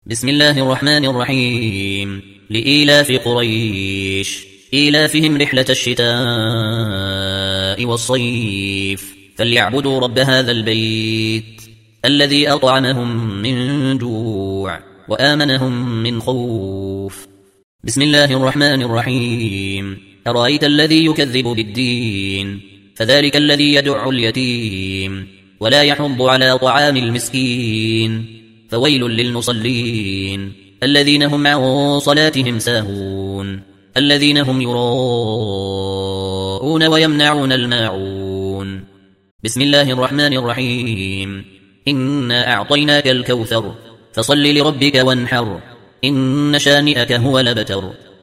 بسم الله الرحمن الرحيم. لإيلاف قريش إيلافهم رحلة الشتاء والصيف فليعبدوا رب هذا البيت الذي أطعمهم من جوع وآمنهم من خوف. بسم الله الرحمن الرحيم. أرأيت الذي يكذب بالدين فذلك الذي يدع اليتيم ولا يحض على طعام المسكين فويل للمصلين الذين هم عن صلاتهم ساهون الذين هم يراءون ويمنعون الماعون. بسم الله الرحمن الرحيم. إنا أعطيناك الكوثر فصل لربك وانحر إن شانئك هو لبتر.